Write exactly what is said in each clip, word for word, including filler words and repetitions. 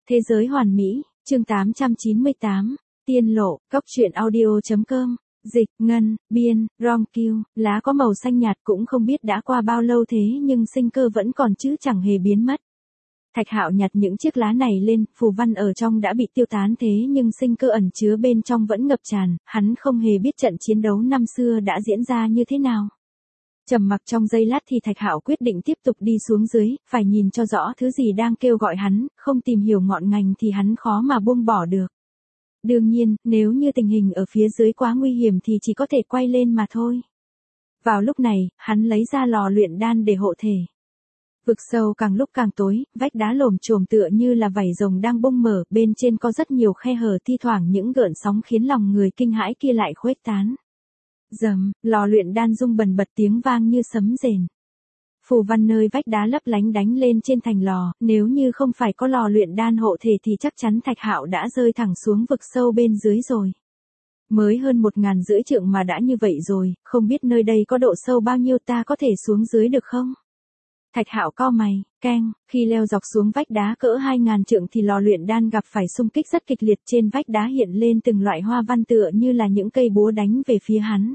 Thế giới hoàn mỹ, chương tám trăm chín mươi tám, tiên lộ, cốc truyện audio.com, dịch, ngân, biên, rom kiêu, lá có màu xanh nhạt cũng không biết đã qua bao lâu thế nhưng sinh cơ vẫn còn chứ chẳng hề biến mất. Thạch Hạo nhặt những chiếc lá này lên, phù văn ở trong đã bị tiêu tán thế nhưng sinh cơ ẩn chứa bên trong vẫn ngập tràn, hắn không hề biết trận chiến đấu năm xưa đã diễn ra như thế nào. Trầm mặc trong giây lát thì Thạch Hạo quyết định tiếp tục đi xuống dưới, phải nhìn cho rõ thứ gì đang kêu gọi hắn, không tìm hiểu ngọn ngành thì hắn khó mà buông bỏ được. Đương nhiên, nếu như tình hình ở phía dưới quá nguy hiểm thì chỉ có thể quay lên mà thôi. Vào lúc này, hắn lấy ra lò luyện đan để hộ thể. Vực sâu càng lúc càng tối, vách đá lồm chồm tựa như là vảy rồng đang bung mở, bên trên có rất nhiều khe hở, thi thoảng những gợn sóng khiến lòng người kinh hãi kia lại khuếch tán. Rầm, lò luyện đan rung bần bật tiếng vang như sấm rền. Phù văn nơi vách đá lấp lánh đánh lên trên thành lò, nếu như không phải có lò luyện đan hộ thể thì chắc chắn Thạch Hạo đã rơi thẳng xuống vực sâu bên dưới rồi. Mới hơn một ngàn rưỡi trượng mà đã như vậy rồi, không biết nơi đây có độ sâu bao nhiêu, ta có thể xuống dưới được không? Thạch Hạo cau mày, keng, khi leo dọc xuống vách đá cỡ hai ngàn trượng thì lò luyện đan gặp phải xung kích rất kịch liệt, trên vách đá hiện lên từng loại hoa văn tựa như là những cây búa đánh về phía hắn.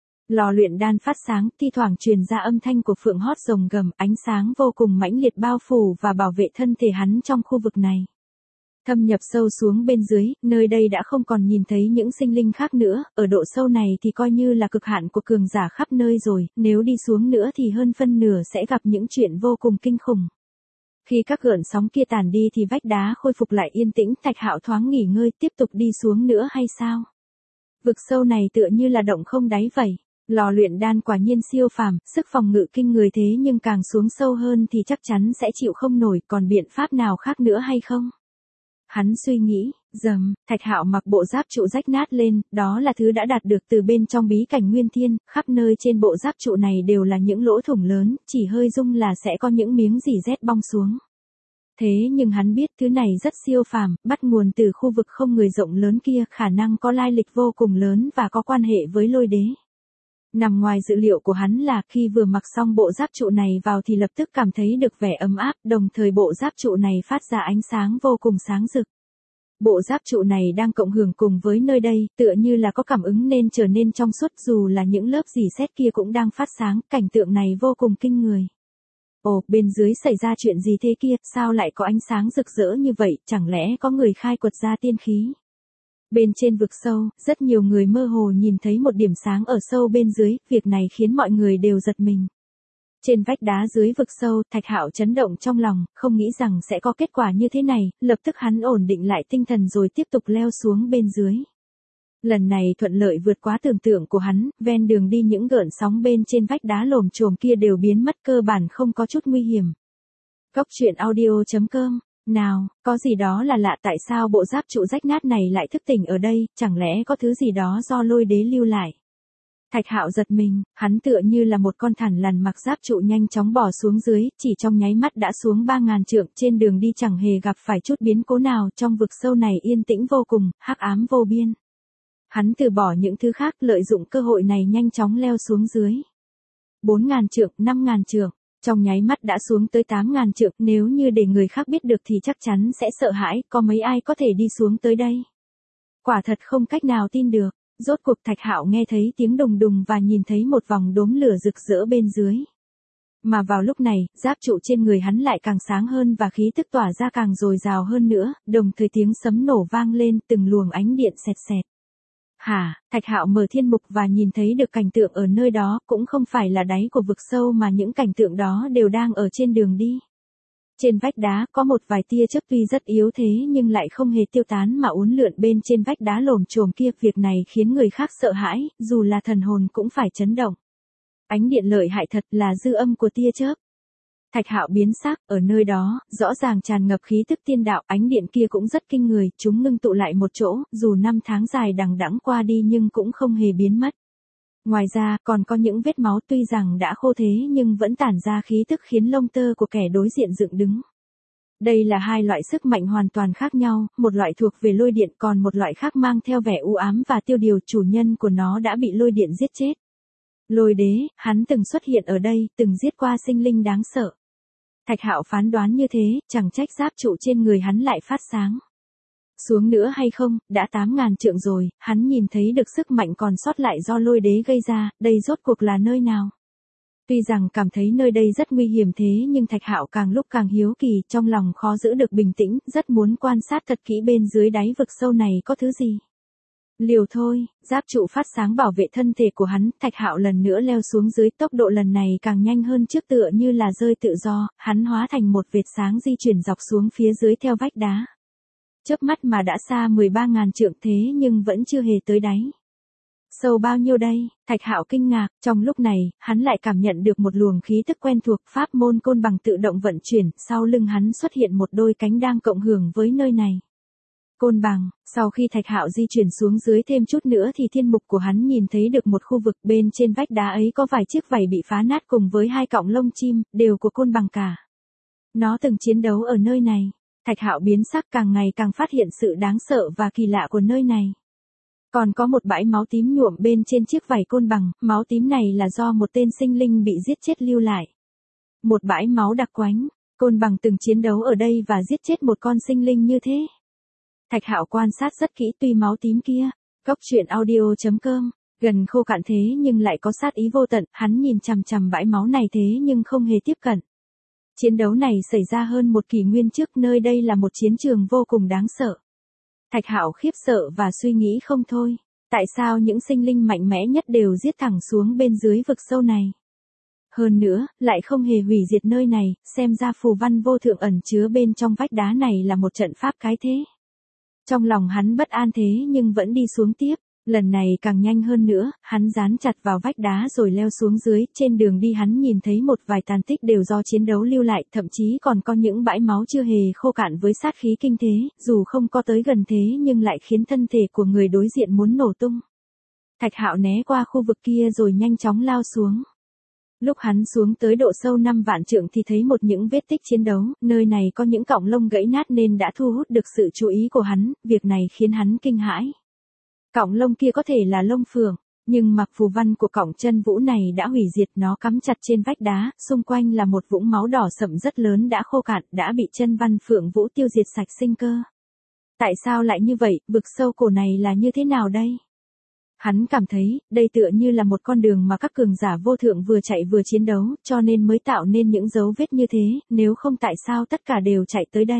Lò luyện đan phát sáng, thi thoảng truyền ra âm thanh của phượng hót rồng gầm, ánh sáng vô cùng mãnh liệt bao phủ và bảo vệ thân thể hắn trong khu vực này. Thâm nhập sâu xuống bên dưới, nơi đây đã không còn nhìn thấy những sinh linh khác nữa, ở độ sâu này thì coi như là cực hạn của cường giả khắp nơi rồi, nếu đi xuống nữa thì hơn phân nửa sẽ gặp những chuyện vô cùng kinh khủng. Khi các gợn sóng kia tàn đi thì vách đá khôi phục lại yên tĩnh, Thạch Hạo thoáng nghỉ ngơi, tiếp tục đi xuống nữa hay sao? Vực sâu này tựa như là động không đáy vậy. Lò luyện đan quả nhiên siêu phàm, sức phòng ngự kinh người thế nhưng càng xuống sâu hơn thì chắc chắn sẽ chịu không nổi, còn biện pháp nào khác nữa hay không? Hắn suy nghĩ, rầm, Thạch Hạo mặc bộ giáp trụ rách nát lên, đó là thứ đã đạt được từ bên trong bí cảnh Nguyên Thiên, khắp nơi trên bộ giáp trụ này đều là những lỗ thủng lớn, chỉ hơi rung là sẽ có những miếng dỉ rét bong xuống. Thế nhưng hắn biết thứ này rất siêu phàm, bắt nguồn từ khu vực không người rộng lớn kia, khả năng có lai lịch vô cùng lớn và có quan hệ với lôi đế. Nằm ngoài dự liệu của hắn là khi vừa mặc xong bộ giáp trụ này vào thì lập tức cảm thấy được vẻ ấm áp, đồng thời bộ giáp trụ này phát ra ánh sáng vô cùng sáng rực. Bộ giáp trụ này đang cộng hưởng cùng với nơi đây, tựa như là có cảm ứng nên trở nên trong suốt, dù là những lớp rỉ sét kia cũng đang phát sáng, cảnh tượng này vô cùng kinh người. Ồ, bên dưới xảy ra chuyện gì thế kia, sao lại có ánh sáng rực rỡ như vậy, chẳng lẽ có người khai quật ra tiên khí? Bên trên vực sâu, rất nhiều người mơ hồ nhìn thấy một điểm sáng ở sâu bên dưới, việc này khiến mọi người đều giật mình. Trên vách đá dưới vực sâu, Thạch Hạo chấn động trong lòng, không nghĩ rằng sẽ có kết quả như thế này, lập tức hắn ổn định lại tinh thần rồi tiếp tục leo xuống bên dưới. Lần này thuận lợi vượt quá tưởng tượng của hắn, ven đường đi những gợn sóng bên trên vách đá lồm chồm kia đều biến mất, cơ bản không có chút nguy hiểm. Cốc truyện audio.com. Nào, có gì đó là lạ, tại sao bộ giáp trụ rách nát này lại thức tỉnh ở đây, chẳng lẽ có thứ gì đó do lôi đế lưu lại? Thạch Hạo giật mình, hắn tựa như là một con thằn lằn mặc giáp trụ nhanh chóng bò xuống dưới, chỉ trong nháy mắt đã xuống ba ngàn trượng, trên đường đi chẳng hề gặp phải chút biến cố nào, trong vực sâu này yên tĩnh vô cùng, hắc ám vô biên. Hắn từ bỏ những thứ khác, lợi dụng cơ hội này nhanh chóng leo xuống dưới. bốn ngàn trượng, năm ngàn trượng. Trong nháy mắt đã xuống tới tám ngàn trượng, nếu như để người khác biết được thì chắc chắn sẽ sợ hãi, có mấy ai có thể đi xuống tới đây. Quả thật không cách nào tin được, rốt cuộc Thạch Hạo nghe thấy tiếng đùng đùng và nhìn thấy một vòng đốm lửa rực rỡ bên dưới. Mà vào lúc này, giáp trụ trên người hắn lại càng sáng hơn và khí tức tỏa ra càng dồi dào hơn nữa, đồng thời tiếng sấm nổ vang lên, từng luồng ánh điện xẹt xẹt. Hả, Thạch Hạo mở thiên mục và nhìn thấy được cảnh tượng ở nơi đó, cũng không phải là đáy của vực sâu mà những cảnh tượng đó đều đang ở trên đường đi. Trên vách đá có một vài tia chớp tuy rất yếu thế nhưng lại không hề tiêu tán mà uốn lượn bên trên vách đá lồm chồm kia, việc này khiến người khác sợ hãi, dù là thần hồn cũng phải chấn động. Ánh điện lợi hại thật, là dư âm của tia chớp. Thạch Hạo biến sắc, ở nơi đó, rõ ràng tràn ngập khí tức tiên đạo, ánh điện kia cũng rất kinh người, chúng ngưng tụ lại một chỗ, dù năm tháng dài đằng đẵng qua đi nhưng cũng không hề biến mất. Ngoài ra, còn có những vết máu tuy rằng đã khô thế nhưng vẫn tản ra khí tức khiến lông tơ của kẻ đối diện dựng đứng. Đây là hai loại sức mạnh hoàn toàn khác nhau, một loại thuộc về lôi điện còn một loại khác mang theo vẻ u ám và tiêu điều, chủ nhân của nó đã bị lôi điện giết chết. Lôi đế, hắn từng xuất hiện ở đây, từng giết qua sinh linh đáng sợ. Thạch Hạo phán đoán như thế, chẳng trách giáp trụ trên người hắn lại phát sáng. Xuống nữa hay không, đã tám ngàn trượng rồi, hắn nhìn thấy được sức mạnh còn sót lại do lôi đế gây ra, đây rốt cuộc là nơi nào? Tuy rằng cảm thấy nơi đây rất nguy hiểm thế nhưng Thạch Hạo càng lúc càng hiếu kỳ, trong lòng khó giữ được bình tĩnh, rất muốn quan sát thật kỹ bên dưới đáy vực sâu này có thứ gì. Liều thôi, giáp trụ phát sáng bảo vệ thân thể của hắn, Thạch Hạo lần nữa leo xuống dưới, tốc độ lần này càng nhanh hơn trước, tựa như là rơi tự do, hắn hóa thành một vệt sáng di chuyển dọc xuống phía dưới theo vách đá. Chớp mắt mà đã xa mười ba ngàn trượng thế nhưng vẫn chưa hề tới đáy. Sâu bao nhiêu đây? Thạch Hạo kinh ngạc, trong lúc này, hắn lại cảm nhận được một luồng khí tức quen thuộc, pháp môn côn bằng tự động vận chuyển, sau lưng hắn xuất hiện một đôi cánh đang cộng hưởng với nơi này. Côn bằng, sau khi Thạch Hạo di chuyển xuống dưới thêm chút nữa thì thiên mục của hắn nhìn thấy được một khu vực, bên trên vách đá ấy có vài chiếc vảy bị phá nát cùng với hai cọng lông chim, đều của côn bằng cả. Nó từng chiến đấu ở nơi này. Thạch Hạo biến sắc, càng ngày càng phát hiện sự đáng sợ và kỳ lạ của nơi này. Còn có một bãi máu tím nhuộm bên trên chiếc vảy côn bằng, máu tím này là do một tên sinh linh bị giết chết lưu lại. Một bãi máu đặc quánh, côn bằng từng chiến đấu ở đây và giết chết một con sinh linh như thế. Thạch Hạo quan sát rất kỹ, tuy máu tím kia, Cốc truyện audio chấm com, gần khô cạn thế nhưng lại có sát ý vô tận, hắn nhìn chằm chằm bãi máu này thế nhưng không hề tiếp cận. Chiến đấu này xảy ra hơn một kỷ nguyên trước, nơi đây là một chiến trường vô cùng đáng sợ. Thạch Hạo khiếp sợ và suy nghĩ không thôi, tại sao những sinh linh mạnh mẽ nhất đều giết thẳng xuống bên dưới vực sâu này? Hơn nữa, lại không hề hủy diệt nơi này, xem ra phù văn vô thượng ẩn chứa bên trong vách đá này là một trận pháp cái thế. Trong lòng hắn bất an thế nhưng vẫn đi xuống tiếp, lần này càng nhanh hơn nữa, hắn dán chặt vào vách đá rồi leo xuống dưới, trên đường đi hắn nhìn thấy một vài tàn tích đều do chiến đấu lưu lại, thậm chí còn có những bãi máu chưa hề khô cạn với sát khí kinh thế, dù không có tới gần thế nhưng lại khiến thân thể của người đối diện muốn nổ tung. Thạch Hạo né qua khu vực kia rồi nhanh chóng lao xuống. Lúc hắn xuống tới độ sâu năm vạn trượng thì thấy một những vết tích chiến đấu, nơi này có những cọng lông gãy nát nên đã thu hút được sự chú ý của hắn, việc này khiến hắn kinh hãi. Cọng lông kia có thể là lông phượng, nhưng mặc phù văn của cọng chân vũ này đã hủy diệt, nó cắm chặt trên vách đá, xung quanh là một vũng máu đỏ sậm rất lớn đã khô cạn, đã bị chân văn phượng vũ tiêu diệt sạch sinh cơ. Tại sao lại như vậy, vực sâu cổ này là như thế nào đây? Hắn cảm thấy, đây tựa như là một con đường mà các cường giả vô thượng vừa chạy vừa chiến đấu, cho nên mới tạo nên những dấu vết như thế, nếu không tại sao tất cả đều chạy tới đây.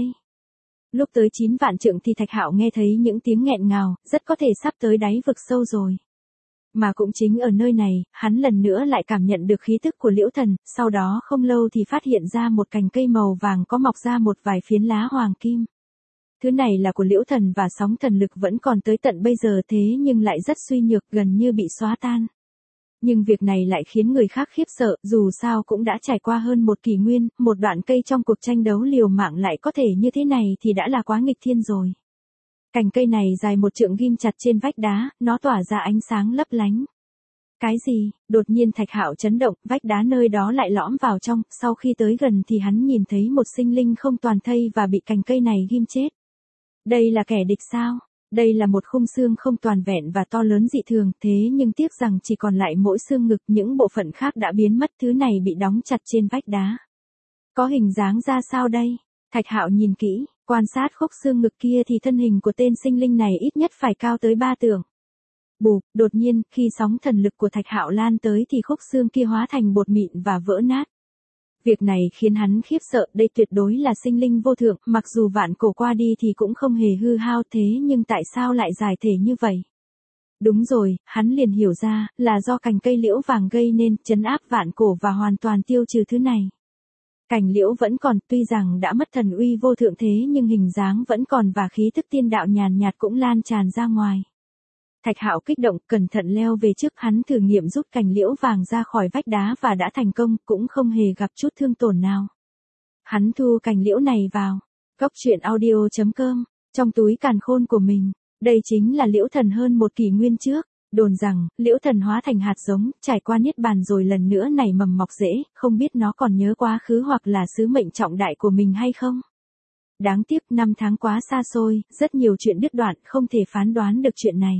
Lúc tới chín vạn trượng thì Thạch Hạo nghe thấy những tiếng nghẹn ngào, rất có thể sắp tới đáy vực sâu rồi. Mà cũng chính ở nơi này, hắn lần nữa lại cảm nhận được khí tức của Liễu Thần, sau đó không lâu thì phát hiện ra một cành cây màu vàng có mọc ra một vài phiến lá hoàng kim. Thứ này là của Liễu Thần và sóng thần lực vẫn còn tới tận bây giờ thế nhưng lại rất suy nhược, gần như bị xóa tan. Nhưng việc này lại khiến người khác khiếp sợ, dù sao cũng đã trải qua hơn một kỷ nguyên, một đoạn cây trong cuộc tranh đấu liều mạng lại có thể như thế này thì đã là quá nghịch thiên rồi. Cành cây này dài một trượng ghim chặt trên vách đá, nó tỏa ra ánh sáng lấp lánh. Cái gì? Đột nhiên Thạch Hạo chấn động, vách đá nơi đó lại lõm vào trong, sau khi tới gần thì hắn nhìn thấy một sinh linh không toàn thây và bị cành cây này ghim chết. Đây là kẻ địch sao? Đây là một khung xương không toàn vẹn và to lớn dị thường, thế nhưng tiếc rằng chỉ còn lại mỗi xương ngực, những bộ phận khác đã biến mất, thứ này bị đóng chặt trên vách đá. Có hình dáng ra sao đây? Thạch Hạo nhìn kỹ, quan sát khúc xương ngực kia thì thân hình của tên sinh linh này ít nhất phải cao tới ba trượng. Bụp, đột nhiên, khi sóng thần lực của Thạch Hạo lan tới thì khúc xương kia hóa thành bột mịn và vỡ nát. Việc này khiến hắn khiếp sợ, đây tuyệt đối là sinh linh vô thượng, mặc dù vạn cổ qua đi thì cũng không hề hư hao thế nhưng tại sao lại giải thể như vậy? Đúng rồi, hắn liền hiểu ra, là do cành cây liễu vàng gây nên, trấn áp vạn cổ và hoàn toàn tiêu trừ thứ này. Cành liễu vẫn còn, tuy rằng đã mất thần uy vô thượng thế nhưng hình dáng vẫn còn và khí thức tiên đạo nhàn nhạt cũng lan tràn ra ngoài. Thạch Hạo kích động, cẩn thận leo về trước, hắn thử nghiệm rút cành liễu vàng ra khỏi vách đá và đã thành công, cũng không hề gặp chút thương tổn nào. Hắn thu cành liễu này vào, Cốc truyện audio chấm com, trong túi càn khôn của mình. Đây chính là Liễu Thần hơn một kỷ nguyên trước. Đồn rằng, Liễu Thần hóa thành hạt giống, trải qua niết bàn rồi lần nữa nảy mầm mọc rễ, không biết nó còn nhớ quá khứ hoặc là sứ mệnh trọng đại của mình hay không. Đáng tiếc năm tháng quá xa xôi, rất nhiều chuyện đứt đoạn, không thể phán đoán được chuyện này.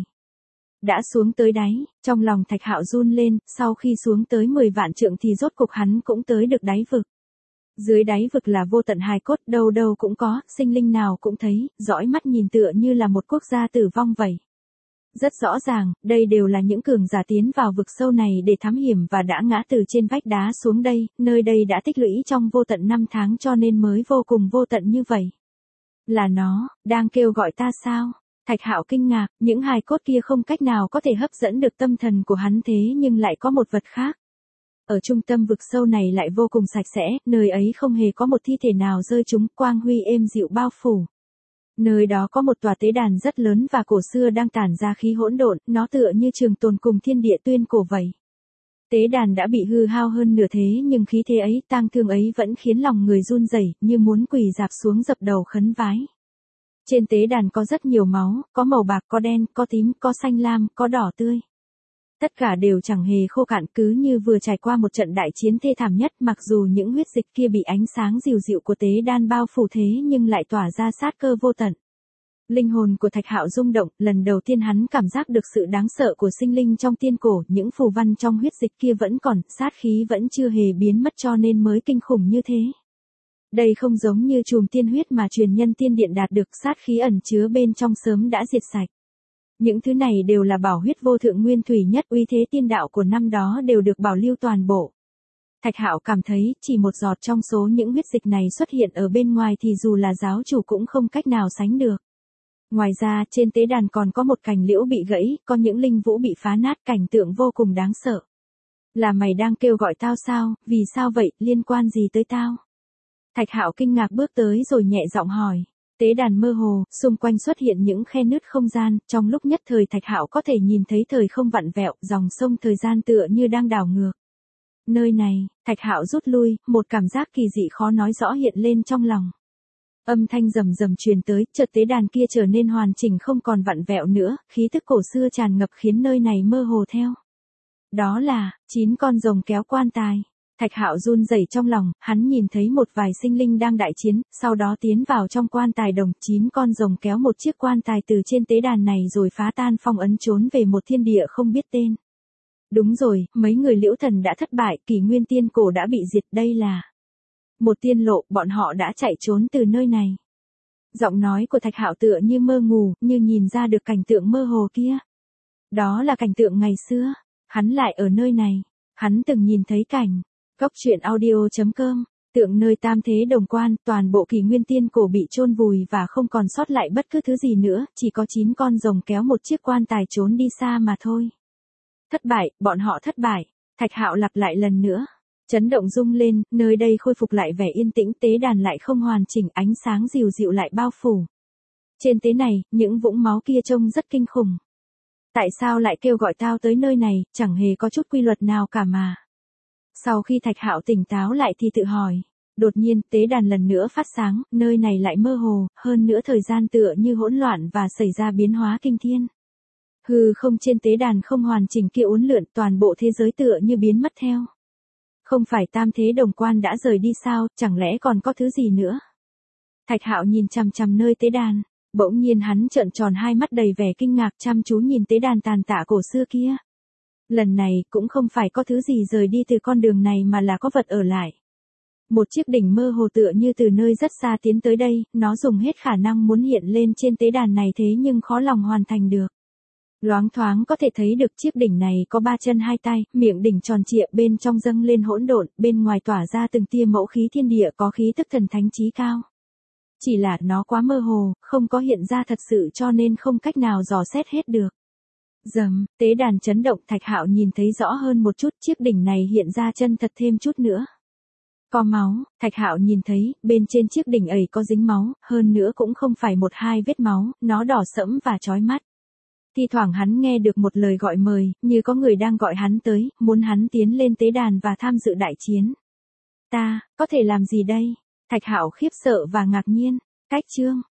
Đã xuống tới đáy, trong lòng Thạch Hạo run lên, sau khi xuống tới mười vạn trượng thì rốt cục hắn cũng tới được đáy vực. Dưới đáy vực là vô tận hài cốt, đâu đâu cũng có, sinh linh nào cũng thấy, dõi mắt nhìn tựa như là một quốc gia tử vong vậy. Rất rõ ràng, đây đều là những cường giả tiến vào vực sâu này để thám hiểm và đã ngã từ trên vách đá xuống đây, nơi đây đã tích lũy trong vô tận năm tháng cho nên mới vô cùng vô tận như vậy. Là nó, đang kêu gọi ta sao? Thạch Hạo kinh ngạc, những hài cốt kia không cách nào có thể hấp dẫn được tâm thần của hắn thế nhưng lại có một vật khác. Ở trung tâm vực sâu này lại vô cùng sạch sẽ, nơi ấy không hề có một thi thể nào rơi trúng, quang huy êm dịu bao phủ. Nơi đó có một tòa tế đàn rất lớn và cổ xưa đang tản ra khí hỗn độn, nó tựa như trường tồn cùng thiên địa tuyên cổ vậy. Tế đàn đã bị hư hao hơn nửa thế nhưng khí thế ấy, tang thương ấy vẫn khiến lòng người run rẩy, như muốn quỳ rạp xuống dập đầu khấn vái. Trên tế đàn có rất nhiều máu, có màu bạc, có đen, có tím, có xanh lam, có đỏ tươi. Tất cả đều chẳng hề khô cạn, cứ như vừa trải qua một trận đại chiến thê thảm nhất, mặc dù những huyết dịch kia bị ánh sáng dịu dịu của tế đan bao phủ thế nhưng lại tỏa ra sát cơ vô tận. Linh hồn của Thạch Hạo rung động, lần đầu tiên hắn cảm giác được sự đáng sợ của sinh linh trong tiên cổ, những phù văn trong huyết dịch kia vẫn còn, sát khí vẫn chưa hề biến mất cho nên mới kinh khủng như thế. Đây không giống như chùm tiên huyết mà truyền nhân tiên điện đạt được, sát khí ẩn chứa bên trong sớm đã diệt sạch. Những thứ này đều là bảo huyết vô thượng nguyên thủy nhất, uy thế tiên đạo của năm đó đều được bảo lưu toàn bộ. Thạch Hạo cảm thấy, chỉ một giọt trong số những huyết dịch này xuất hiện ở bên ngoài thì dù là giáo chủ cũng không cách nào sánh được. Ngoài ra, trên tế đàn còn có một cành liễu bị gãy, có những linh vũ bị phá nát, cảnh tượng vô cùng đáng sợ. Là mày đang kêu gọi tao sao, vì sao vậy, liên quan gì tới tao? Thạch Hạo kinh ngạc bước tới rồi nhẹ giọng hỏi. Tế đàn mơ hồ, xung quanh xuất hiện những khe nứt không gian, trong lúc nhất thời Thạch Hạo có thể nhìn thấy thời không vặn vẹo, dòng sông thời gian tựa như đang đảo ngược. Nơi này, Thạch Hạo rút lui, một cảm giác kỳ dị khó nói rõ hiện lên trong lòng. Âm thanh rầm rầm truyền tới, chợt tế đàn kia trở nên hoàn chỉnh không còn vặn vẹo nữa, khí tức cổ xưa tràn ngập khiến nơi này mơ hồ theo. Đó là, chín con rồng kéo quan tài. Thạch Hạo run rẩy trong lòng, hắn nhìn thấy một vài sinh linh đang đại chiến, sau đó tiến vào trong quan tài đồng, chín con rồng kéo một chiếc quan tài từ trên tế đàn này rồi phá tan phong ấn trốn về một thiên địa không biết tên. Đúng rồi, mấy người Liễu Thần đã thất bại, kỷ nguyên tiên cổ đã bị diệt, đây là một tiên lộ, bọn họ đã chạy trốn từ nơi này. Giọng nói của Thạch Hạo tựa như mơ ngủ, như nhìn ra được cảnh tượng mơ hồ kia. Đó là cảnh tượng ngày xưa, hắn lại ở nơi này, hắn từng nhìn thấy cảnh. Góc truyện audio chấm com, tượng nơi tam thế đồng quan, toàn bộ kỷ nguyên tiên cổ bị chôn vùi và không còn sót lại bất cứ thứ gì nữa, chỉ có chín con rồng kéo một chiếc quan tài trốn đi xa mà thôi. Thất bại, bọn họ thất bại. Thạch Hạo lặp lại lần nữa. Chấn động rung lên, nơi đây khôi phục lại vẻ yên tĩnh, tế đàn lại không hoàn chỉnh, ánh sáng dịu dịu lại bao phủ. Trên tế này, những vũng máu kia trông rất kinh khủng. Tại sao lại kêu gọi tao tới nơi này, chẳng hề có chút quy luật nào cả mà. Sau khi Thạch Hạo tỉnh táo lại thì tự hỏi. Đột nhiên, tế đàn lần nữa phát sáng, nơi này lại mơ hồ, hơn nữa thời gian tựa như hỗn loạn và xảy ra biến hóa kinh thiên. Hư không trên tế đàn không hoàn chỉnh kia uốn lượn, toàn bộ thế giới tựa như biến mất theo. Không phải tam thế đồng quan đã rời đi sao, chẳng lẽ còn có thứ gì nữa? Thạch Hạo nhìn chằm chằm nơi tế đàn, bỗng nhiên hắn trợn tròn hai mắt đầy vẻ kinh ngạc chăm chú nhìn tế đàn tàn tạ cổ xưa kia. Lần này cũng không phải có thứ gì rời đi từ con đường này mà là có vật ở lại. Một chiếc đỉnh mơ hồ tựa như từ nơi rất xa tiến tới đây, nó dùng hết khả năng muốn hiện lên trên tế đàn này thế nhưng khó lòng hoàn thành được. Loáng thoáng có thể thấy được chiếc đỉnh này có ba chân hai tay, miệng đỉnh tròn trịa, bên trong dâng lên hỗn độn, bên ngoài tỏa ra từng tia mẫu khí thiên địa, có khí tức thần thánh chí cao. Chỉ là nó quá mơ hồ, không có hiện ra thật sự cho nên không cách nào dò xét hết được. Rầm, tế đàn chấn động, Thạch Hạo nhìn thấy rõ hơn một chút, chiếc đỉnh này hiện ra chân thật thêm chút nữa. Có máu, Thạch Hạo nhìn thấy, bên trên chiếc đỉnh ấy có dính máu, hơn nữa cũng không phải một hai vết máu, nó đỏ sẫm và chói mắt. Thi thoảng hắn nghe được một lời gọi mời, như có người đang gọi hắn tới, muốn hắn tiến lên tế đàn và tham dự đại chiến. Ta, có thể làm gì đây? Thạch Hạo khiếp sợ và ngạc nhiên. Cách chương.